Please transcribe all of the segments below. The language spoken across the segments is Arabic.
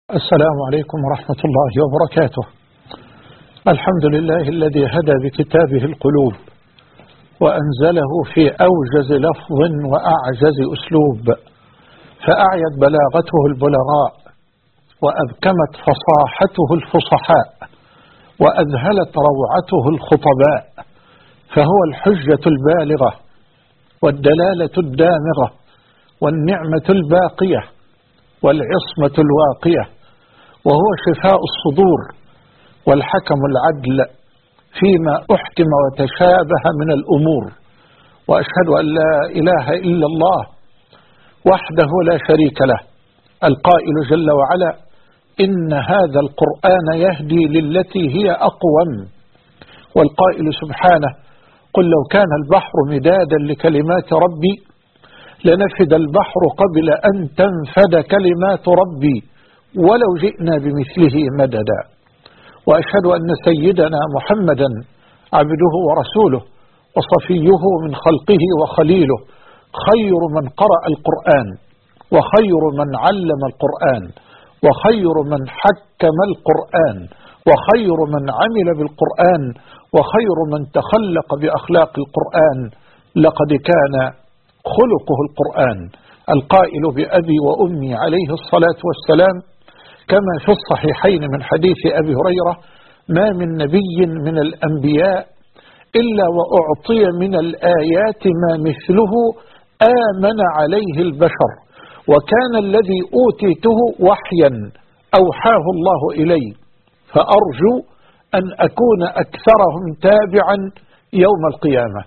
السلام عليكم ورحمة الله وبركاته. الحمد لله الذي هدى بكتابه القلوب وأنزله في أوجز لفظ وأعجز أسلوب، فأعيت بلاغته البلغاء وأبكمت فصاحته الفصحاء وأذهلت روعته الخطباء، فهو الحجة البالغة والدلالة الدامغة والنعمة الباقية والعصمة الواقية، وهو شفاء الصدور والحكم العدل فيما أحكم وتشابه من الأمور. وأشهد أن لا إله إلا الله وحده لا شريك له، القائل جل وعلا: إن هذا القرآن يهدي للتي هي أقوم. والقائل سبحانه: قل لو كان البحر مدادا لكلمات ربي لنفد البحر قبل أن تنفد كلمات ربي ولو جئنا بمثله مددا. وأشهد أن سيدنا محمدا عبده ورسوله وصفيه من خلقه وخليله، خير من قرأ القرآن وخير من علم القرآن وخير من حكم القرآن وخير من عمل بالقرآن وخير من تخلق بأخلاق القرآن. لقد كان خلقه القرآن، القائل بأبي وأمي عليه الصلاة والسلام، كما في الصحيحين من حديث أبي هريرة: ما من نبي من الأنبياء إلا وأعطي من الآيات ما مثله آمن عليه البشر، وكان الذي أوتيته وحيا أوحاه الله إلي، فأرجو أن أكون أكثرهم تابعا يوم القيامة.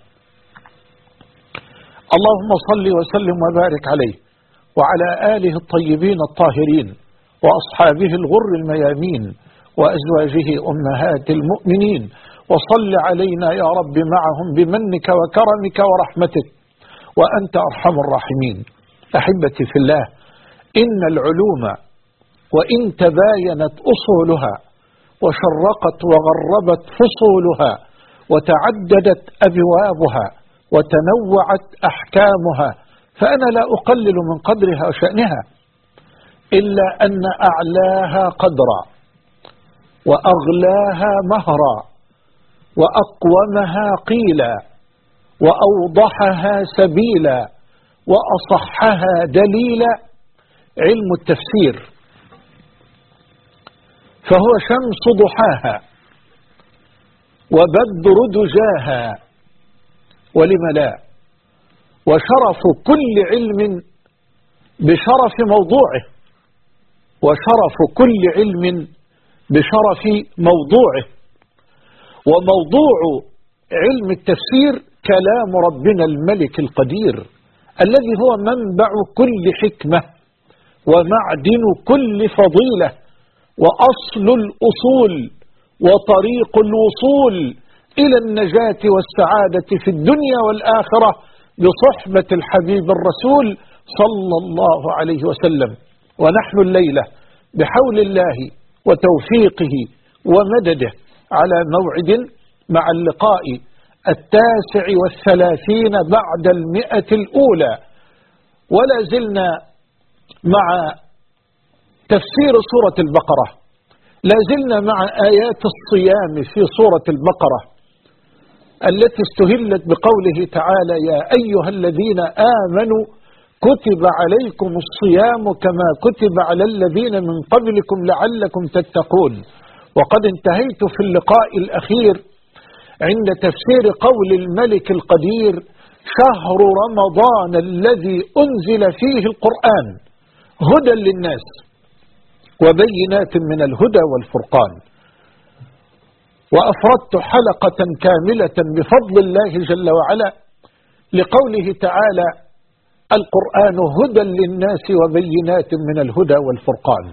اللهم صل وسلم وبارك عليه وعلى آله الطيبين الطاهرين وأصحابه الغر الميامين وأزواجه أمهات المؤمنين، وصل علينا يا رب معهم بمنك وكرمك ورحمتك وأنت أرحم الراحمين. أحبتي في الله، إن العلوم وإن تباينت أصولها وشرقت وغربت فصولها وتعددت أبوابها وتنوعت أحكامها، فأنا لا أقلل من قدرها وشأنها، إلا أن أعلاها قدرا وأغلاها مهرا وأقومها قيلا وأوضحها سبيلا وأصحها دليلا علم التفسير، فهو شمس ضحاها وبدر دجاها، ولم لا، وشرف كل علم بشرف موضوعه، وشرف كل علم بشرف موضوعه. وموضوع علم التفسير كلام ربنا الملك القدير، الذي هو منبع كل حكمة ومعدن كل فضيلة وأصل الأصول وطريق الوصول إلى النجاة والسعادة في الدنيا والآخرة بصحبة الحبيب الرسول صلى الله عليه وسلم. ونحن الليلة بحول الله وتوفيقه ومدده على موعد مع اللقاء 39 بعد 100 الأولى، ولا زلنا مع تفسير سورة البقرة، لا زلنا مع آيات الصيام في سورة البقرة التي استهلت بقوله تعالى: يا أيها الذين آمنوا كتب عليكم الصيام كما كتب على الذين من قبلكم لعلكم تتقون. وقد انتهيت في اللقاء الأخير عند تفسير قول الملك القدير: شهر رمضان الذي أنزل فيه القرآن هدى للناس وبينات من الهدى والفرقان. وأفردت حلقة كاملة بفضل الله جل وعلا لقوله تعالى: القرآن هدى للناس وبينات من الهدى والفرقان.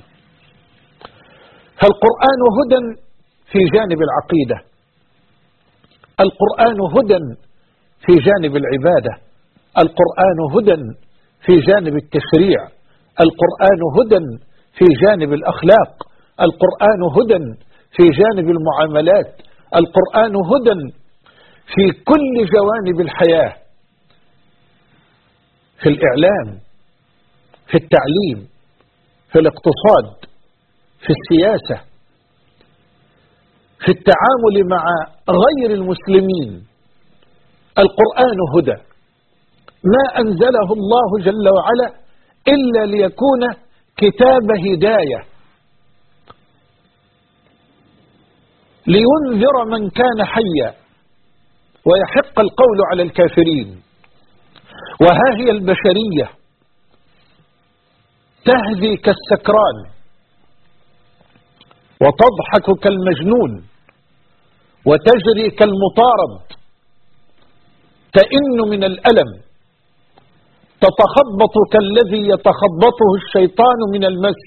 فالقرآن هدى في جانب العقيدة، القرآن هدى في جانب العبادة، القرآن هدى في جانب التشريع، القرآن هدى في جانب الأخلاق، القرآن هدى في جانب المعاملات، القرآن هدى في كل جوانب الحياة، في الإعلام، في التعليم، في الاقتصاد، في السياسة، في التعامل مع غير المسلمين. القرآن هدى، ما أنزله الله جل وعلا إلا ليكون كتاب هداية، لينذر من كان حيا ويحق القول على الكافرين. وها هي البشرية تهدي كالسكران وتضحك كالمجنون وتجري كالمطارد، تئن من الألم، تتخبط كالذي يتخبطه الشيطان من المس،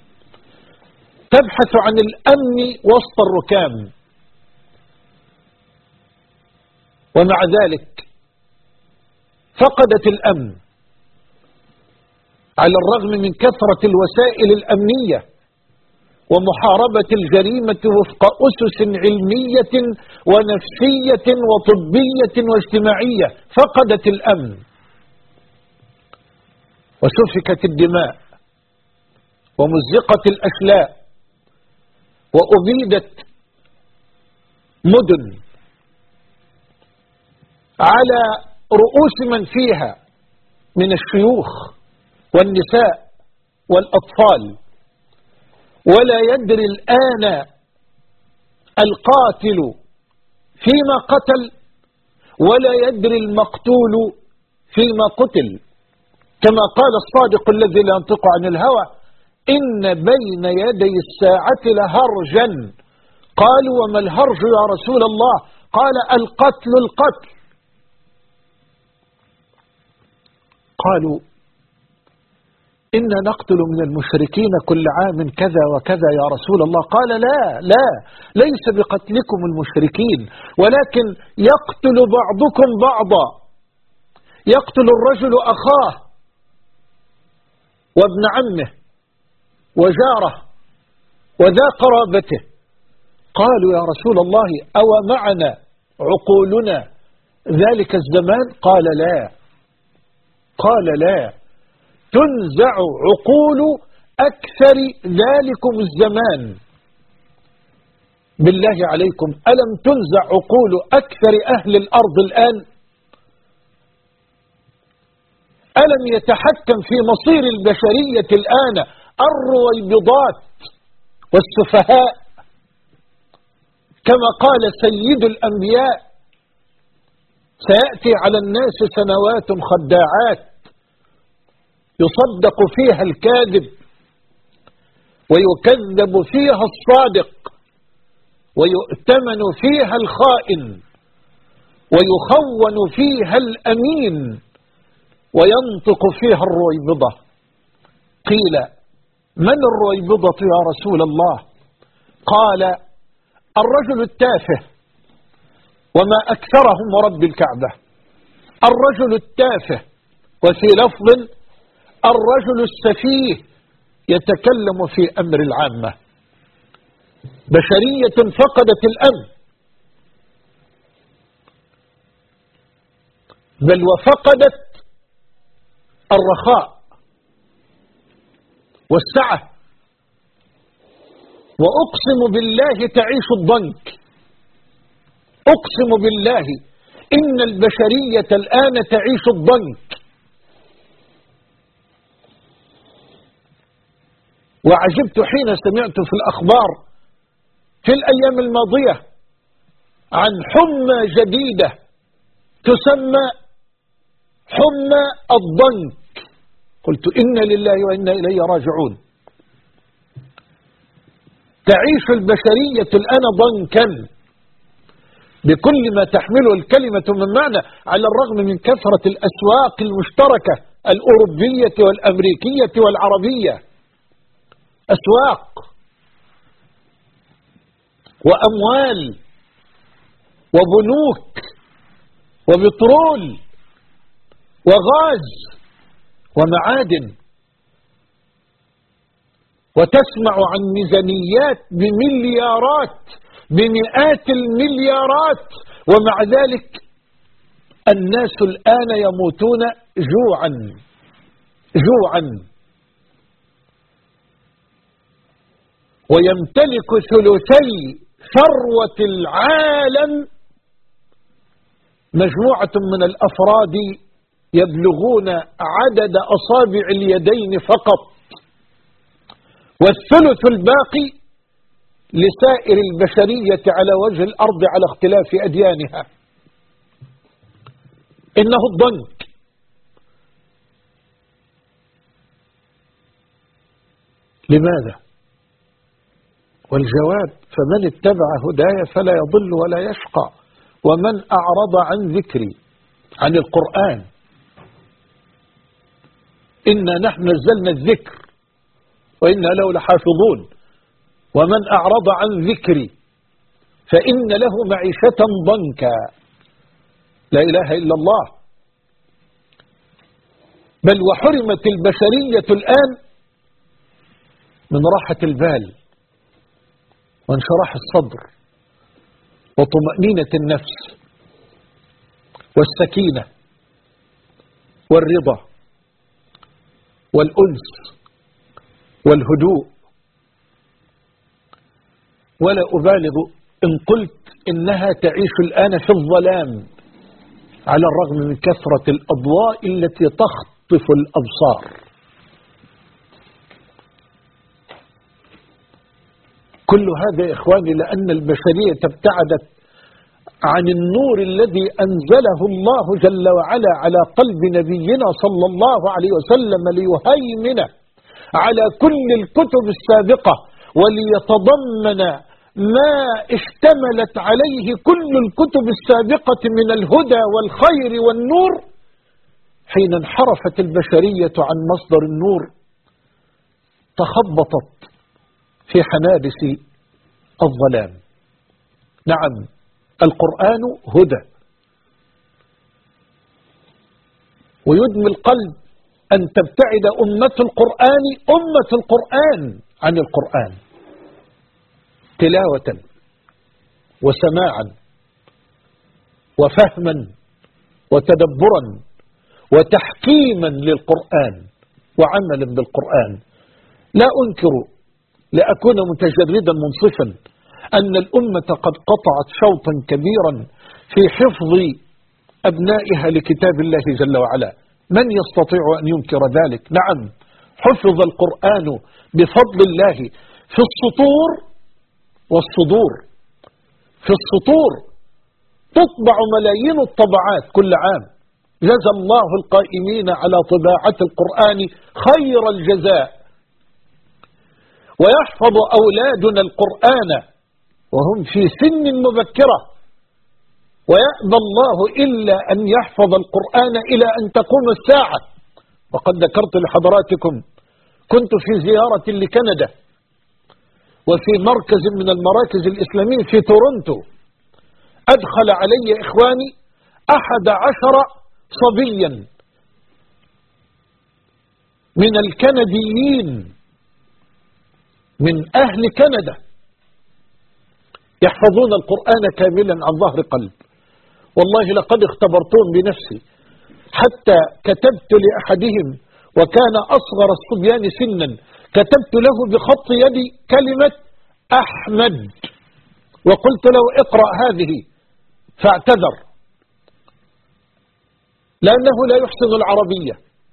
تبحث عن الأمن وسط الركام. ومع ذلك فقدت الأمن على الرغم من كثرة الوسائل الأمنية ومحاربة الجريمة وفق أسس علمية ونفسية وطبية واجتماعية. فقدت الأمن وسفكت الدماء ومزقت الأشلاء وأبيدت مدن على رؤوس من فيها من الشيوخ والنساء والأطفال. ولا يدري الآن القاتل فيما قتل ولا يدري المقتول فيما قتل، كما قال الصادق الذي لا ينطق عن الهوى: إن بين يدي الساعة لهرجا. قالوا: وما الهرج يا رسول الله؟ قال: القتل القتل. قالوا: إنا نقتل من المشركين كل عام كذا وكذا يا رسول الله. قال: لا ليس بقتلكم المشركين، ولكن يقتل بعضكم بعضا، يقتل الرجل أخاه وابن عمه وجاره وذا قرابته. قالوا: يا رسول الله أو معنا عقولنا ذلك الزمان؟ قال: لا تنزع عقول أكثر ذلكم الزمان. بالله عليكم، ألم تنزع عقول أكثر أهل الأرض الآن؟ ألم يتحكم في مصير البشرية الآن الرويبضات والسفهاء؟ كما قال سيد الأنبياء: سيأتي على الناس سنوات خداعات يصدق فيها الكاذب ويكذب فيها الصادق ويؤتمن فيها الخائن ويخون فيها الأمين وينطق فيها الرويبضة. قيل: من الرويبضة يا رسول الله؟ قال: الرجل التافه، وما أكثرهم ورب الكعبة. الرجل التافه، وفي لفظ: الرجل السفيه يتكلم في أمر العامة. بشرية فقدت الأمن، بل وفقدت الرخاء والسعة. وأقسم بالله تعيش الضنك، أقسم بالله إن البشرية الآن تعيش الضنك. وعجبت حين سمعت في الأخبار في الأيام الماضية عن حمى جديدة تسمى حمى الضنك. قلت: إنا لله وإنا إليه راجعون. تعيش البشرية الآن ضنكا بكل ما تحمله الكلمة من معنى، على الرغم من كثرة الأسواق المشتركة الأوروبية والأمريكية والعربية. أسواق وأموال وبنوك وبترول وغاز ومعادن، وتسمع عن ميزانيات بمليارات بمئات المليارات، ومع ذلك الناس الآن يموتون جوعا. ويمتلك ثلثي ثروة العالم، مجموعة من الأفراد يبلغون عدد أصابع اليدين فقط، والثلث الباقي لسائر البشرية على وجه الأرض على اختلاف أديانها. إنه الضنك. لماذا؟ والجواب: فمن اتبع هداي فلا يضل ولا يشقى، ومن أعرض عن ذكري، عن القرآن. إنا نحن نزلنا الذكر وإنا له لحافظون، ومن أعرض عن ذكري فإن له معيشة ضنكا. لا إله إلا الله. بل وحرمت البشرية الآن من راحة البال وانشراح الصدر وطمأنينة النفس والسكينة والرضا والأنس والهدوء. ولا أبالغ إن قلت إنها تعيش الآن في الظلام، على الرغم من كثرة الأضواء التي تخطف الأبصار. كل هذا يا إخواني لأن البشرية ابتعدت عن النور الذي أنزله الله جل وعلا على قلب نبينا صلى الله عليه وسلم ليهيمن على كل الكتب السابقة، وليتضمن ما اشتملت عليه كل الكتب السابقة من الهدى والخير والنور. حين انحرفت البشرية عن مصدر النور تخبطت في حنادس الظلام. نعم، القرآن هدى، ويدمي القلب أن تبتعد أمة القرآن عن القرآن تلاوة وسماعا وفهما وتدبرا وتحكيما للقرآن وعملا بالقرآن. لا أنكر لأكون متجردا منصفا أن الأمة قد قطعت شوطا كبيرا في حفظ أبنائها لكتاب الله جل وعلا. من يستطيع أن ينكر ذلك؟ نعم، حفظ القرآن بفضل الله في السطور والصدور. في السطور تطبع ملايين الطبعات كل عام، جزى الله القائمين على طباعة القرآن خير الجزاء. ويحفظ أولادنا القرآن وهم في سن مبكرة، ويأبى الله إلا أن يحفظ القرآن إلى أن تقوم الساعة. وقد ذكرت لحضراتكم كنت في زيارة لكندا، وفي مركز من المراكز الإسلامية في تورونتو أدخل علي إخواني 11 صبيا من الكنديين من أهل كندا يحفظون القرآن كاملا عن ظهر قلب. والله لقد اختبرتهم بنفسي، حتى كتبت لأحدهم وكان أصغر الصبيان سنا، كتبت له بخط يدي كلمة أحمد وقلت له اقرأ هذه، فاعتذر لأنه لا يحسن العربية.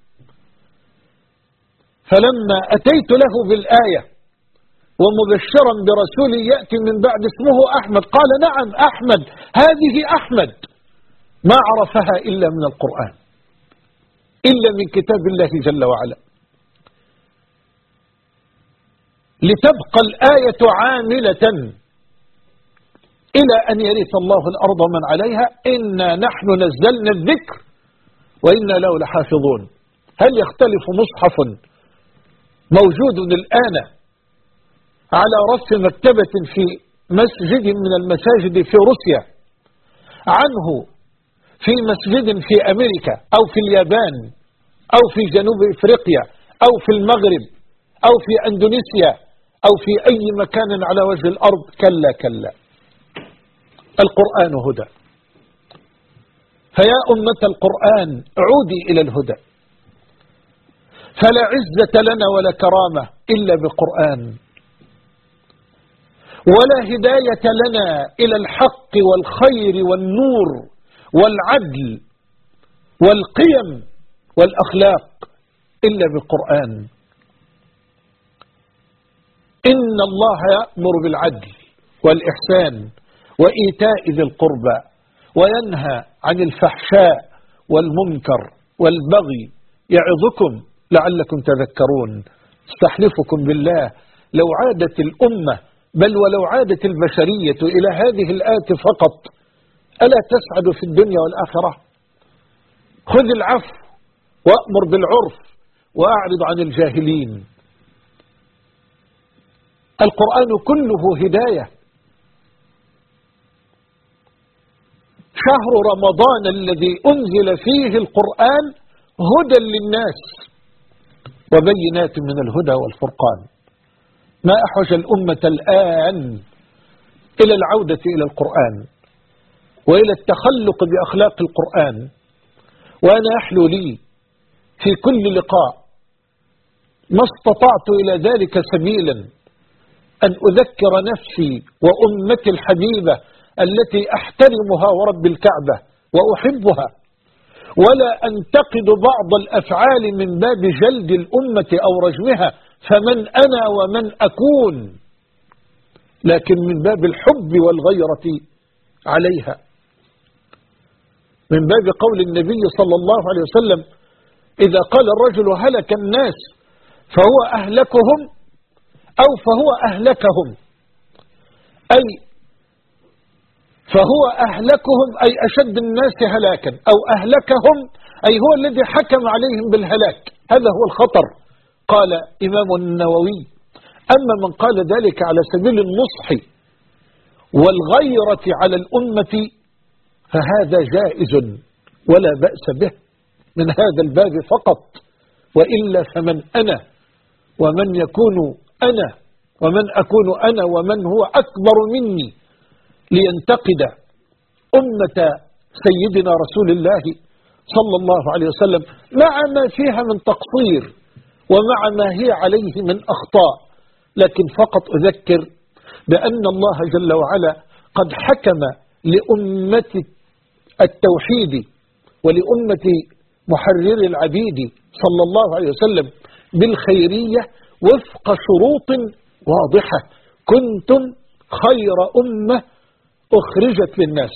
فلما أتيت له بالآية ومبشرا برسول يأتي من بعد اسمه أحمد، قال نعم أحمد، هذه أحمد. ما عرفها إلا من القرآن، إلا من كتاب الله جل وعلا. لتبقى الآية عاملة إلى أن يرث الله الأرض من عليها، إنا نحن نزلنا الذكر وإنا له لحافظون. هل يختلف مصحف موجود الآن على رف مكتبة في مسجد من المساجد في روسيا عنه في مسجد في أمريكا أو في اليابان أو في جنوب إفريقيا أو في المغرب أو في أندونيسيا أو في أي مكان على وجه الأرض؟ كلا كلا، القرآن هدى. فيا أمة القرآن عودي إلى الهدى، فلا عزة لنا ولا كرامة إلا بالقرآن. ولا هداية لنا إلى الحق والخير والنور والعدل والقيم والأخلاق إلا بالقرآن. إن الله يأمر بالعدل والإحسان وإيتاء ذي القربى وينهى عن الفحشاء والمنكر والبغي يعظكم لعلكم تذكرون. استحلفكم بالله لو عادت الأمة بل ولو عادت البشرية إلى هذه الآية فقط ألا تسعد في الدنيا والآخرة؟ خذ العفو وأمر بالعرف وأعرض عن الجاهلين. القرآن كله هداية. شهر رمضان الذي أنزل فيه القرآن هدى للناس وبينات من الهدى والفرقان. ما أحوج الأمة الآن إلى العودة إلى القرآن وإلى التخلق بأخلاق القرآن. وأنا أحلو لي في كل لقاء ما استطعت إلى ذلك سبيلا أن أذكر نفسي وأمتي الحبيبة التي أحترمها ورب الكعبة وأحبها، ولا أنتقد بعض الأفعال من باب جلد الأمة أو رجمها فمن أنا ومن أكون، لكن من باب الحب والغيرة عليها، من باب قول النبي صلى الله عليه وسلم إذا قال الرجل هلك الناس فهو أهلكهم أو فهو أهلكهم، أي فهو أهلكهم أي أشد الناس هلاكا، أو أهلكهم أي هو الذي حكم عليهم بالهلاك. هذا هو الخطر. قال إمام النووي أما من قال ذلك على سبيل النصح والغيرة على الأمة فهذا جائز ولا بأس به من هذا الباب فقط، وإلا فمن أنا ومن يكون أنا ومن أكون أنا ومن هو أكبر مني لينتقد أمة سيدنا رسول الله صلى الله عليه وسلم مع ما فيها من تقصير ومع ما هي عليه من أخطاء، لكن فقط أذكر بأن الله جل وعلا قد حكم لأمة التوحيد ولأمة محرر العبيد صلى الله عليه وسلم بالخيرية وفق شروط واضحة. كنتم خير أمة أخرجت للناس.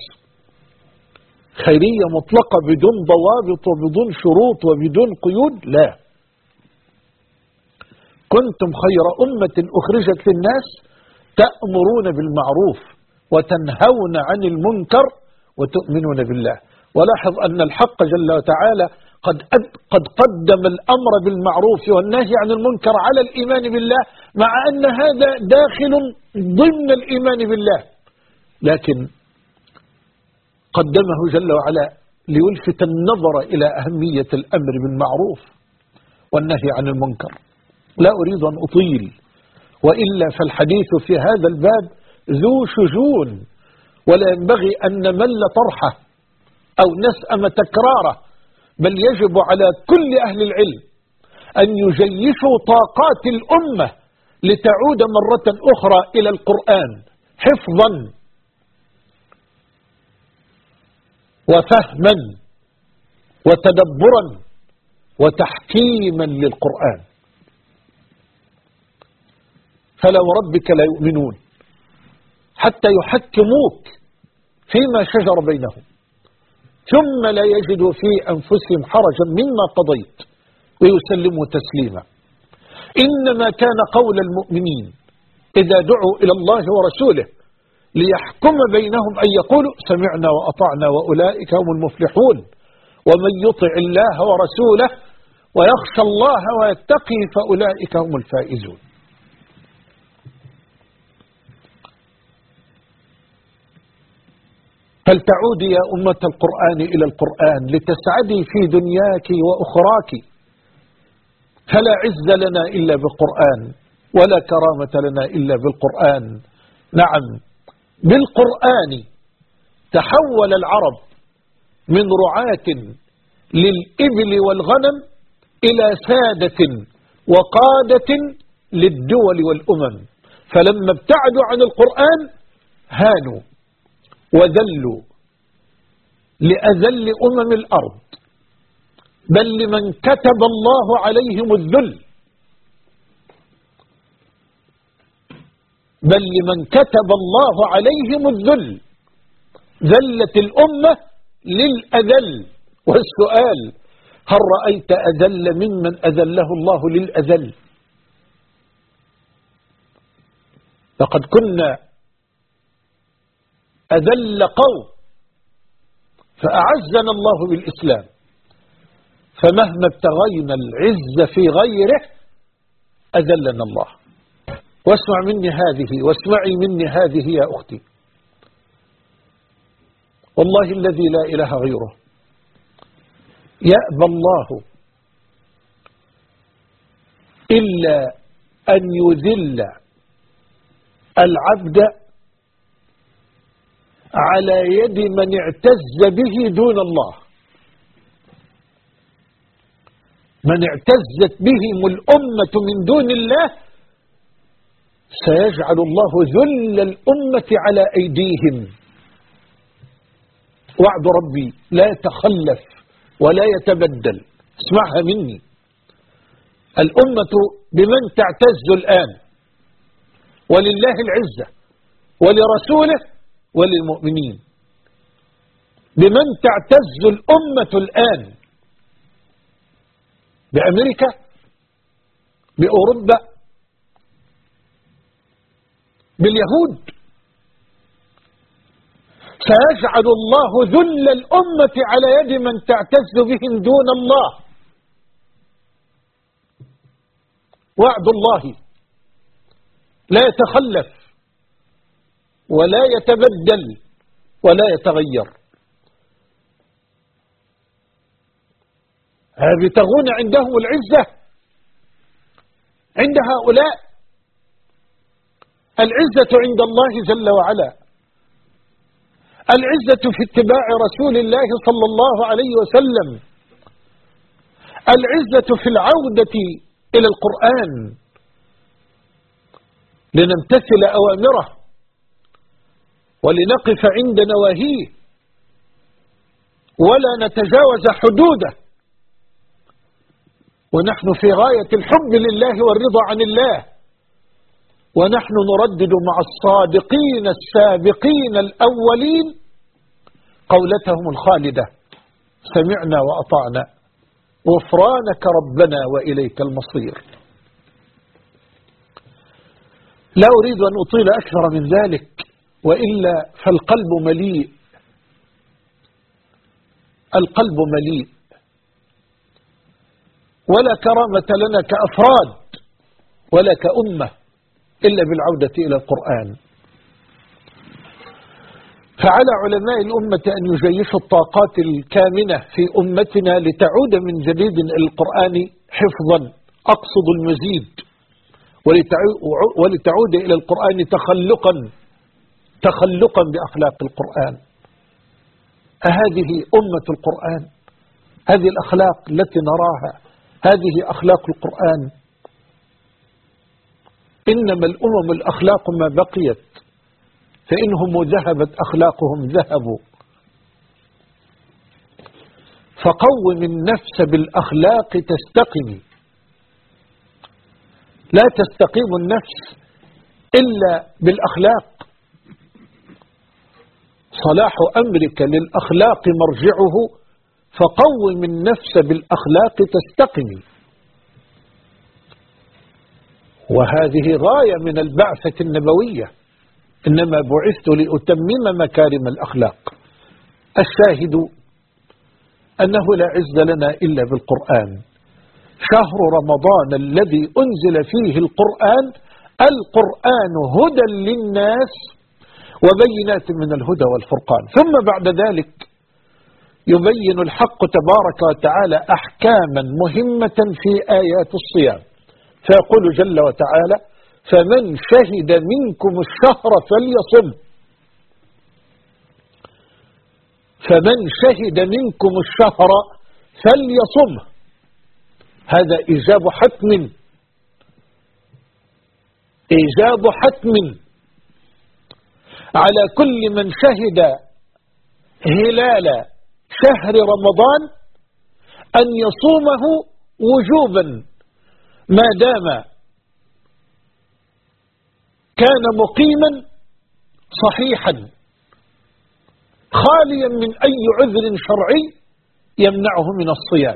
خيرية مطلقة بدون ضوابط وبدون شروط وبدون قيود؟ لا. كنتم خير أمة أخرجت للناس تأمرون بالمعروف وتنهون عن المنكر وتؤمنون بالله. ولاحظ أن الحق جل وتعالى قد قدم الأمر بالمعروف والنهي عن المنكر على الإيمان بالله، مع أن هذا داخل ضمن الإيمان بالله، لكن قدمه جل وعلا ليلفت النظر إلى أهمية الأمر بالمعروف والنهي عن المنكر. لا أريد أن أطيل، وإلا فالحديث في هذا الباب ذو شجون، ولا ينبغي أن نمل طرحه أو نسأم تكراره، بل يجب على كل أهل العلم أن يجيشوا طاقات الأمة لتعود مرة أخرى إلى القرآن حفظا وفهما وتدبرا وتحكيما للقرآن. فلا وربك لا يؤمنون حتى يحكموك فيما شجر بينهم ثم لا يجدوا في أنفسهم حرجا مما قضيت ويسلموا تسليما. إنما كان قول المؤمنين إذا دعوا إلى الله ورسوله ليحكم بينهم أن يقولوا سمعنا وأطعنا وأولئك هم المفلحون. ومن يطع الله ورسوله ويخشى الله ويتقي فأولئك هم الفائزون. فلتعودي يا أمة القرآن إلى القرآن لتسعدي في دنياك وأخراك، فلا عز لنا إلا بالقرآن ولا كرامة لنا إلا بالقرآن. نعم، بالقرآن تحول العرب من رعاة للإبل والغنم إلى سادة وقادة للدول والأمم. فلما ابتعدوا عن القرآن هانوا وذلوا لأذل الأرض، بل لمن كتب الله عليهم الذل، بل لمن كتب الله عليهم الذل ذلت الأمة للأذل. والسؤال: هل رأيت أذل ممن أذله الله للأذل؟ لقد كنا أذل قوم فأعزنا الله بالإسلام، فمهما ابتغينا العز في غيره أذلنا الله. واسمع مني هذه، واسمعي مني هذه يا أختي، والله الذي لا إله غيره، يأبى الله إلا أن يذل العبد على يد من اعتز به دون الله. من اعتزت بهم الأمة من دون الله سيجعل الله ذل الأمة على أيديهم. وعد ربي لا يتخلف ولا يتبدل. اسمعها مني، الأمة بمن تعتز الآن؟ ولله العزة ولرسوله وللمؤمنين. بمن تعتز الأمة الآن؟ بأمريكا؟ بأوروبا؟ باليهود؟ سيجعل الله ذل الأمة على يد من تعتز بهم دون الله. وعد الله لا يتخلف ولا يتبدل ولا يتغير. يبتغون عندهم العزة عند هؤلاء. العزة عند الله جل وعلا، العزة في اتباع رسول الله صلى الله عليه وسلم، العزة في العودة إلى القرآن لنمتثل أوامره ولنقف عند نواهيه ولا نتجاوز حدوده، ونحن في غاية الحب لله والرضا عن الله، ونحن نردد مع الصادقين السابقين الأولين قولتهم الخالدة: سمعنا وأطعنا غفرانك ربنا وإليك المصير. لا أريد أن أطيل أكثر من ذلك، وإلا فالقلب مليء، القلب مليء، ولا كرامة لنا كأفراد ولا كأمة إلا بالعودة إلى القرآن. فعلى علماء الأمة أن يجيشوا الطاقات الكامنة في أمتنا لتعود من جديد إلى القرآن حفظا، أقصد المزيد، ولتعود إلى القرآن تخلقا بأخلاق القرآن. أهذه أمة القرآن؟ هذه الأخلاق التي نراها هذه أخلاق القرآن؟ إنما الأمم الأخلاق ما بقيت، فإنهم ذهبت أخلاقهم ذهبوا. فقوم النفس بالأخلاق تستقم. لا تستقيم النفس إلا بالأخلاق. صلاح أمرك للأخلاق مرجعه، فقوم النفس بالأخلاق تستقم. وهذه غاية من البعثة النبوية، إنما بعثت لأتمم مكارم الأخلاق. الشاهد أنه لا عز لنا إلا بالقرآن. شهر رمضان الذي أنزل فيه القرآن هدى للناس وبينات من الهدى والفرقان. ثم بعد ذلك يبين الحق تبارك وتعالى أحكاما مهمة في آيات الصيام، فيقول جل وتعالى: فمن شهد منكم الشهر فليصم. فمن شهد منكم الشهر فليصم. هذا إيجاب حتم. إيجاب حتم على كل من شهد هلال شهر رمضان أن يصومه وجوبا ما دام كان مقيما صحيحا خاليا من أي عذر شرعي يمنعه من الصيام.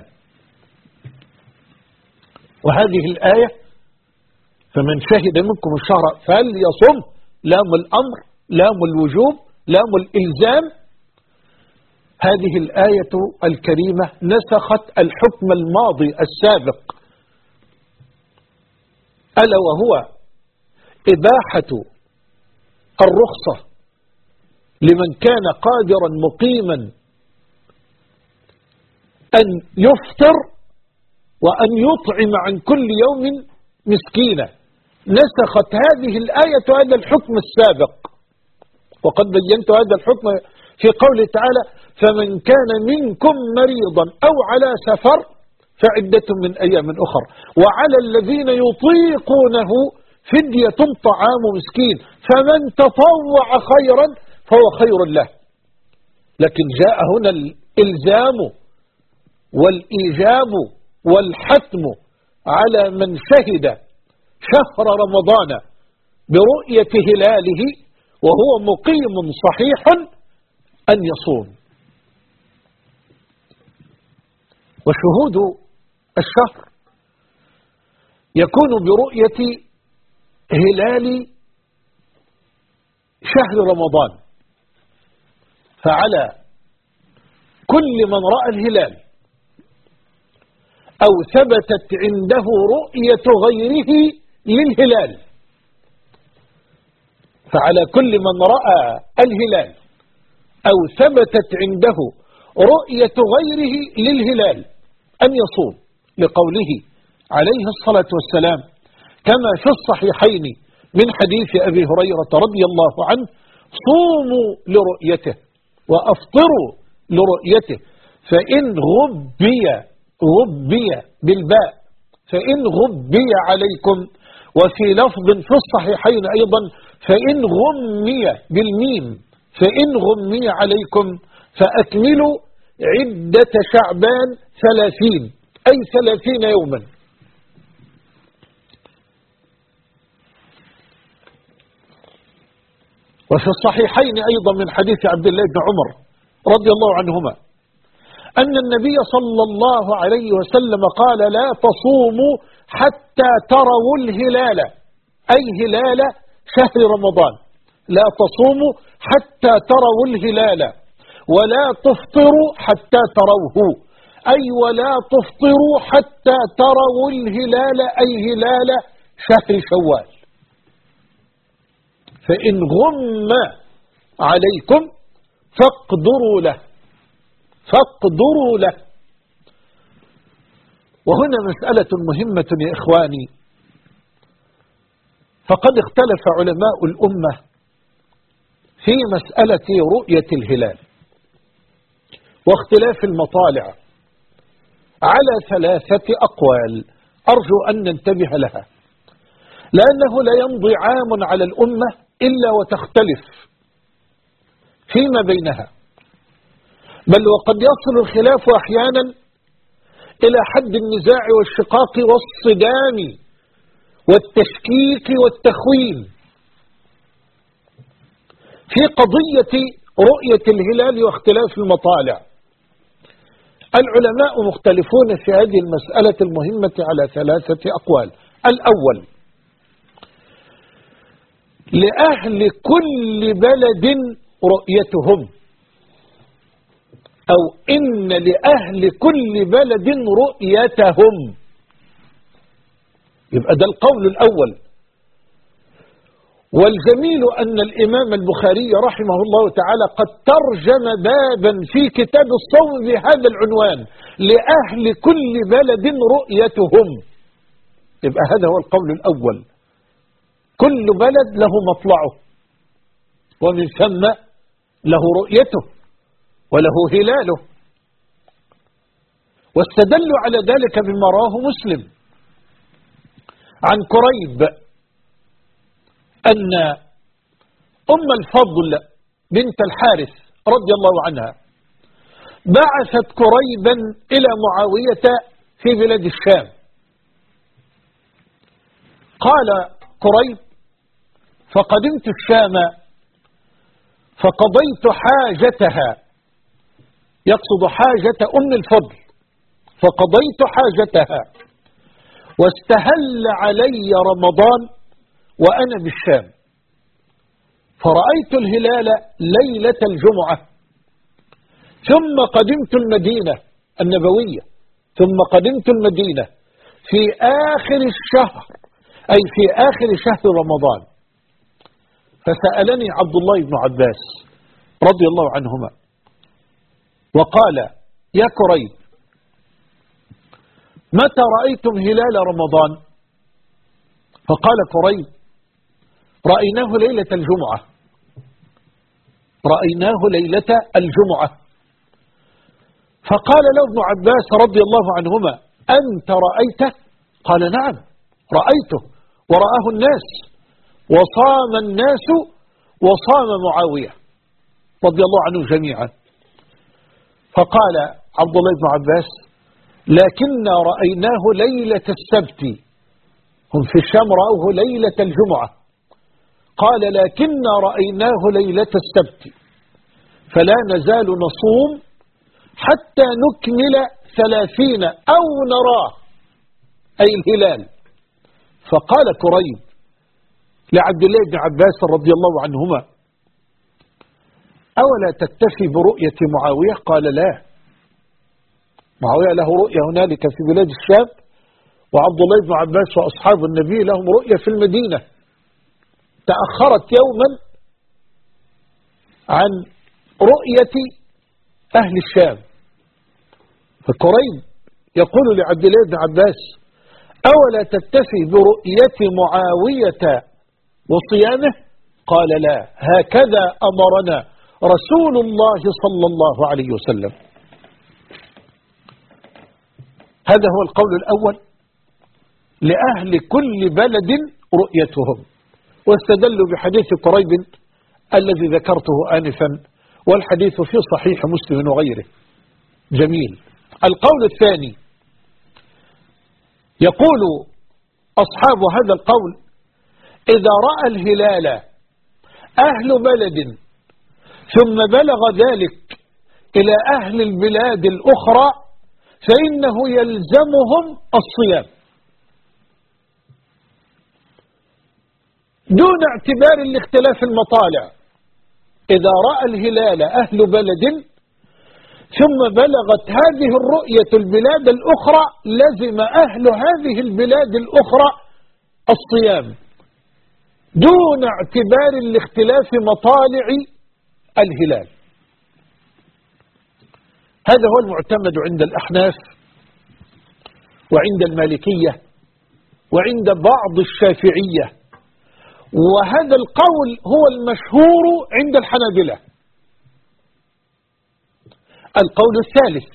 وهذه الآية فمن شهد منكم الشهر فليصم، لام الأمر، لام الوجوب، لام الإلزام. هذه الآية الكريمة نسخت الحكم الماضي السابق، ألا وهو إباحة الرخصة لمن كان قادرا مقيما أن يفطر وأن يطعم عن كل يوم مسكينا. نسخت هذه الآية هذا الحكم السابق، وقد بينت هذا الحكم في قوله تعالى فمن كان منكم مريضا أو على سفر فعدة من أيام أخر وعلى الذين يطيقونه فدية طعام مسكين فمن تطوع خيرا فهو خير له. لكن جاء هنا الإلزام والإيجاب والحتم على من شهد شهر رمضان برؤية هلاله وهو مقيم صحيح أن يصوم. وشهود الشهر يكون برؤية هلال شهر رمضان، فعلى كل من رأى الهلال أو ثبتت عنده رؤية غيره للهلال، فعلى كل من رأى الهلال أو ثبتت عنده رؤية غيره للهلال أن يصوم، لقوله عليه الصلاة والسلام كما في الصحيحين من حديث أبي هريرة رضي الله عنه صوموا لرؤيته وأفطروا لرؤيته فإن غبي بالباء فإن غبي عليكم، وفي لفظ في الصحيحين أيضا فإن غمي بالميم فإن غمي عليكم فأكملوا عدة شعبان 30 أي 30 يوما. وفي الصحيحين أيضا من حديث عبد الله بن عمر رضي الله عنهما أن النبي صلى الله عليه وسلم قال لا تصوموا حتى تروا الهلال أي هلال شهر رمضان، لا تصوموا حتى تروا الهلال ولا تفطروا حتى تروه أي ولا تفطروا حتى تروا الهلال أي هلال شهر شوال. فإن غم عليكم فاقدروا له. وهنا مسألة مهمة يا إخواني، فقد اختلف علماء الأمة في مسألة رؤية الهلال واختلاف المطالع على 3 أقوال أرجو أن ننتبه لها، لأنه لا يمضي عام على الأمة إلا وتختلف فيما بينها، بل وقد يصل الخلاف أحيانا إلى حد النزاع والشقاق والصدام والتشكيك والتخوين في قضية رؤية الهلال واختلاف المطالع. العلماء مختلفون في هذه المسألة المهمة على 3 أقوال. الأول لأهل كل بلد رؤيتهم، أو إن لأهل كل بلد رؤيتهم، يبقى ده القول الأول. والجميل أن الإمام البخاري رحمه الله تعالى قد ترجم بابا في كتاب الصوم بهذا العنوان لأهل كل بلد رؤيتهم، يبقى هذا هو القول الأول. كل بلد له مطلعه ومن ثم له رؤيته وله هلاله. واستدلوا على ذلك بما رواه مسلم عن كريب أن أم الفضل بنت الحارث رضي الله عنها بعثت كريبا إلى معاوية في بلاد الشام. قال كريب: فقدمت الشام فقضيت حاجتها، يقصد حاجة أم الفضل، فقضيت حاجتها واستهل علي رمضان وأنا بالشام، فرأيت الهلال ليلة الجمعة، ثم قدمت المدينة النبوية، ثم قدمت المدينة في آخر الشهر، أي في آخر شهر رمضان. فسألني عبد الله بن عباس رضي الله عنهما وقال: يا كريب، متى رأيتم هلال رمضان؟ فقال كريب: رأيناه ليلة الجمعة، رأيناه ليلة الجمعة. فقال له ابن عباس رضي الله عنهما: أنت رأيته؟ قال: نعم رأيته ورآه الناس، وصام الناس وصام معاوية رضي الله عنه جميعا. فقال عبد الله بن عباس: لكننا رأيناه ليلة السبت، هم في الشام رأوه ليلة الجمعة. قال: لكننا رأيناه ليلة السبت، فلا نزال نصوم حتى نكمل 30 أو نراه، أي الهلال. فقال كريب لعبد الله بن عباس رضي الله عنهما: أولا تكتفي برؤية معاوية؟ قال: لا، معاوية له رؤية هنالك في بلاد الشام، وعبد الله بن عباس وأصحاب النبي لهم رؤية في المدينة، تأخرت يوما عن رؤية أهل الشام. فكريب يقول لعبد الله بن عباس: أولا تكتفي برؤية معاوية وصيامه؟ قال: لا، هكذا أمرنا رسول الله صلى الله عليه وسلم. هذا هو القول الأول لأهل كل بلد رؤيتهم، واستدلوا بحديث كريب الذي ذكرته آنفا، والحديث في صحيح مسلم وغيره. جميل. القول الثاني، يقول أصحاب هذا القول: إذا رأى الهلال أهل بلد ثم بلغ ذلك إلى أهل البلاد الأخرى فإنه يلزمهم الصيام دون اعتبار لاختلاف المطالع. إذا رأى الهلال أهل بلد ثم بلغت هذه الرؤية البلاد الأخرى لزم أهل هذه البلاد الأخرى الصيام دون اعتبار لاختلاف مطالع الهلال. هذا هو المعتمد عند الأحناف وعند المالكية وعند بعض الشافعية، وهذا القول هو المشهور عند الحنابلة. القول الثالث،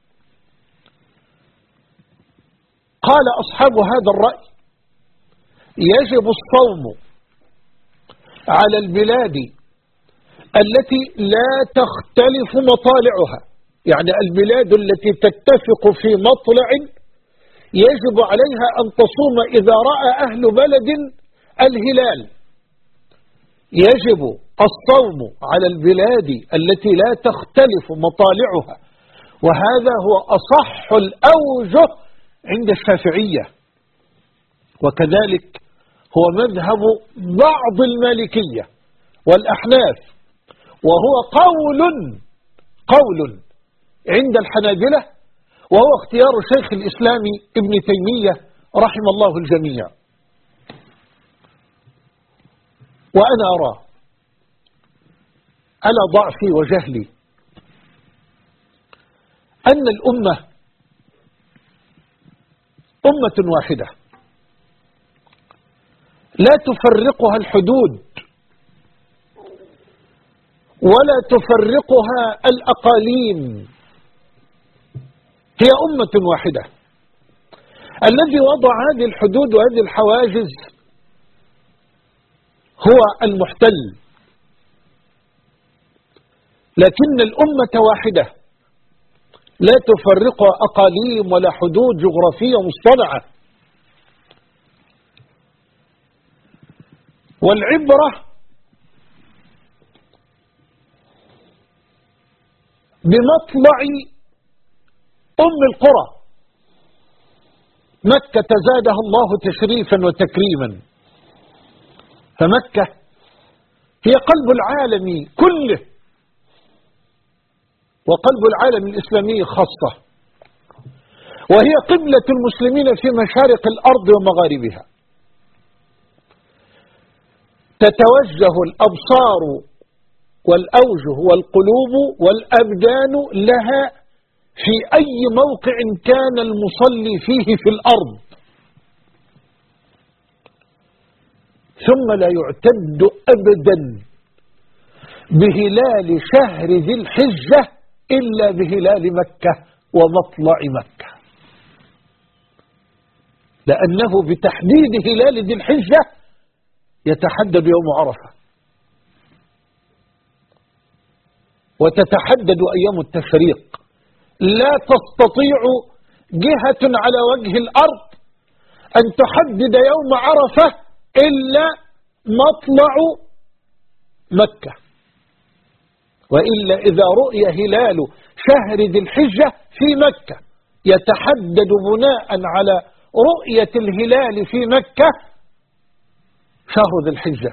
قال أصحاب هذا الرأي: يجب الصوم على البلاد التي لا تختلف مطالعها، يعني البلاد التي تتفق في مطلع يجب عليها أن تصوم إذا رأى أهل بلد الهلال. يجب الصوم على البلاد التي لا تختلف مطالعها، وهذا هو أصح الأوجه عند الشافعية، وكذلك هو مذهب بعض المالكية والأحناف، وهو قول عند الحنابلة، وهو اختيار شيخ الإسلام ابن تيمية رحم الله الجميع. وأنا أرى على ضعفي وجهلي أن الأمة أمة واحدة لا تفرقها الحدود ولا تفرقها الأقاليم، هي أمة واحدة. الذي وضع هذه الحدود وهذه الحواجز هو المحتل، لكن الأمة واحدة لا تفرقها أقاليم ولا حدود جغرافية مصطنعة. والعبرة بمطلع القرى. مكة زادها الله تشريفا وتكريما، فمكة هي قلب العالم كله، وقلب العالم الإسلامي خاصة، وهي قبلة المسلمين في مشارق الأرض ومغاربها. تتوجه الأبصار والأوجه والقلوب والأبدان لها في أي موقع كان المصلي فيه في الأرض، ثم لا يعتد أبدا بهلال شهر ذي الحجة إلا بهلال مكة ومطلع مكة، لأنه بتحديد هلال ذي الحجة يتحدد يوم عرفة، وتتحدد أيام التشريق. لا تستطيع جهة على وجه الأرض أن تحدد يوم عرفة إلا مطلع مكة، وإلا إذا رؤي هلال شهر ذي الحجة في مكة يتحدد بناء على رؤية الهلال في مكة شهر ذي الحجة،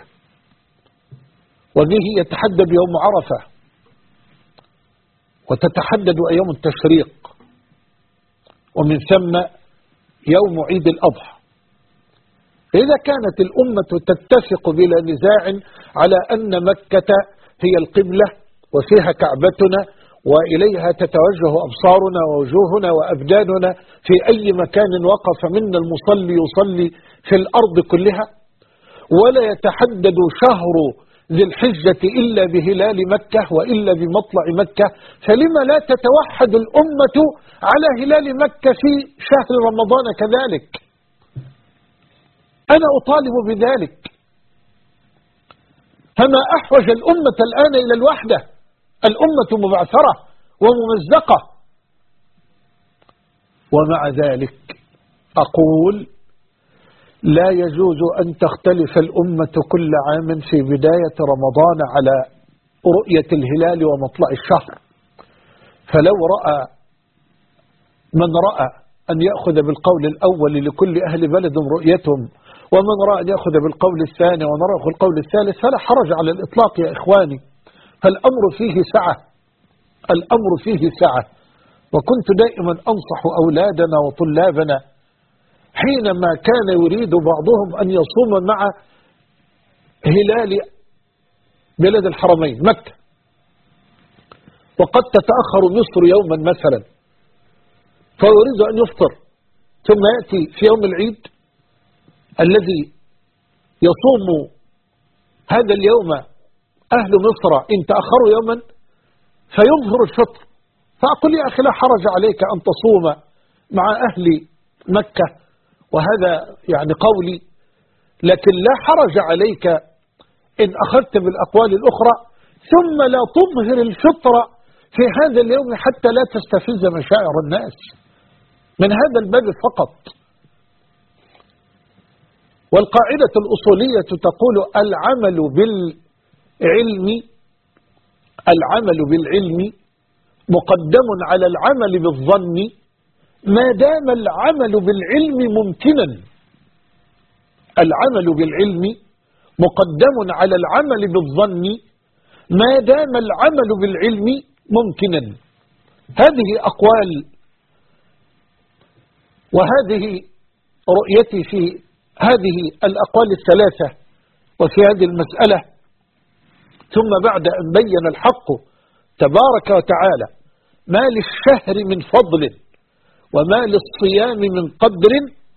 وبه يتحدد يوم عرفة، وتتحدد أيام التشريق، ومن ثم يوم عيد الأضحى. إذا كانت الأمة تتفق بلا نزاع على أن مكة هي القبلة وفيها كعبتنا وإليها تتوجه أبصارنا ووجوهنا وأبداننا في أي مكان وقف منا المصلي يصلي في الأرض كلها، ولا يتحدد شهر ذي الحجة إلا بهلال مكة وإلا بمطلع مكة، فلما لا تتوحد الأمة على هلال مكة في شهر رمضان كذلك؟ أنا أطالب بذلك. فما أحوج الأمة الآن إلى الوحدة؟ الأمة مبعثرة وممزقة. ومع ذلك أقول لا يجوز أن تختلف الأمة كل عام في بداية رمضان على رؤية الهلال ومطلع الشهر. فلو رأى من رأى أن يأخذ بالقول الأول لكل أهل بلد رؤيتهم، ومن رأى أن يأخذ بالقول الثاني، ومن رأى بالقول الثالث، فلا حرج على الإطلاق يا إخواني. فالأمر فيه سعة، الأمر فيه سعة. وكنت دائما أنصح أولادنا وطلابنا حينما كان يريد بعضهم أن يصوم مع هلال بلد الحرمين مكة، وقد تتأخر مصر يوما مثلا، فيريد أن يفطر، ثم يأتي في يوم العيد الذي يصوم هذا اليوم أهل مصر إن تأخروا يوما فيظهر الفطر. فأقول يا أخي لا حرج عليك أن تصوم مع أهل مكة، وهذا يعني قولي، لكن لا حرج عليك إن أخذت بالأقوال الأخرى ثم لا تظهر الفطر في هذا اليوم حتى لا تستفز مشاعر الناس من هذا الباب فقط. والقاعدة الأصولية تقول العمل بالعلم مقدم على العمل بالظن ما دام العمل بالعلم ممكنا. العمل بالعلم مقدم على العمل بالظن ما دام العمل بالعلم ممكنا. هذه أقوال وهذه رؤيتي في هذه الأقوال الثلاثة وفي هذه المسألة. ثم بعد أن بين الحق تبارك وتعالى ما للشهر من فضل وما للصيام من قدر،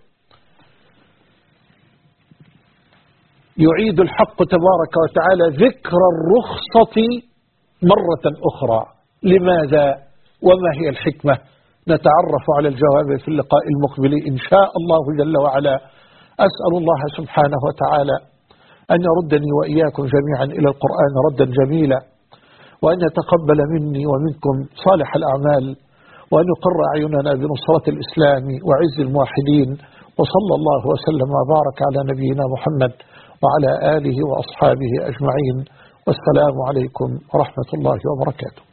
يعيد الحق تبارك وتعالى ذكر الرخصة مرة أخرى. لماذا وما هي الحكمة؟ نتعرف على الجواب في اللقاء المقبل إن شاء الله جل وعلا. أسأل الله سبحانه وتعالى أن يردني وإياكم جميعا إلى القرآن ردا جميلا، وأن يتقبل مني ومنكم صالح الأعمال، وأن يقر أعيننا بنصرة الإسلام وعز الموحدين. وصلى الله وسلم وبارك على نبينا محمد وعلى آله وأصحابه أجمعين، والسلام عليكم ورحمة الله وبركاته.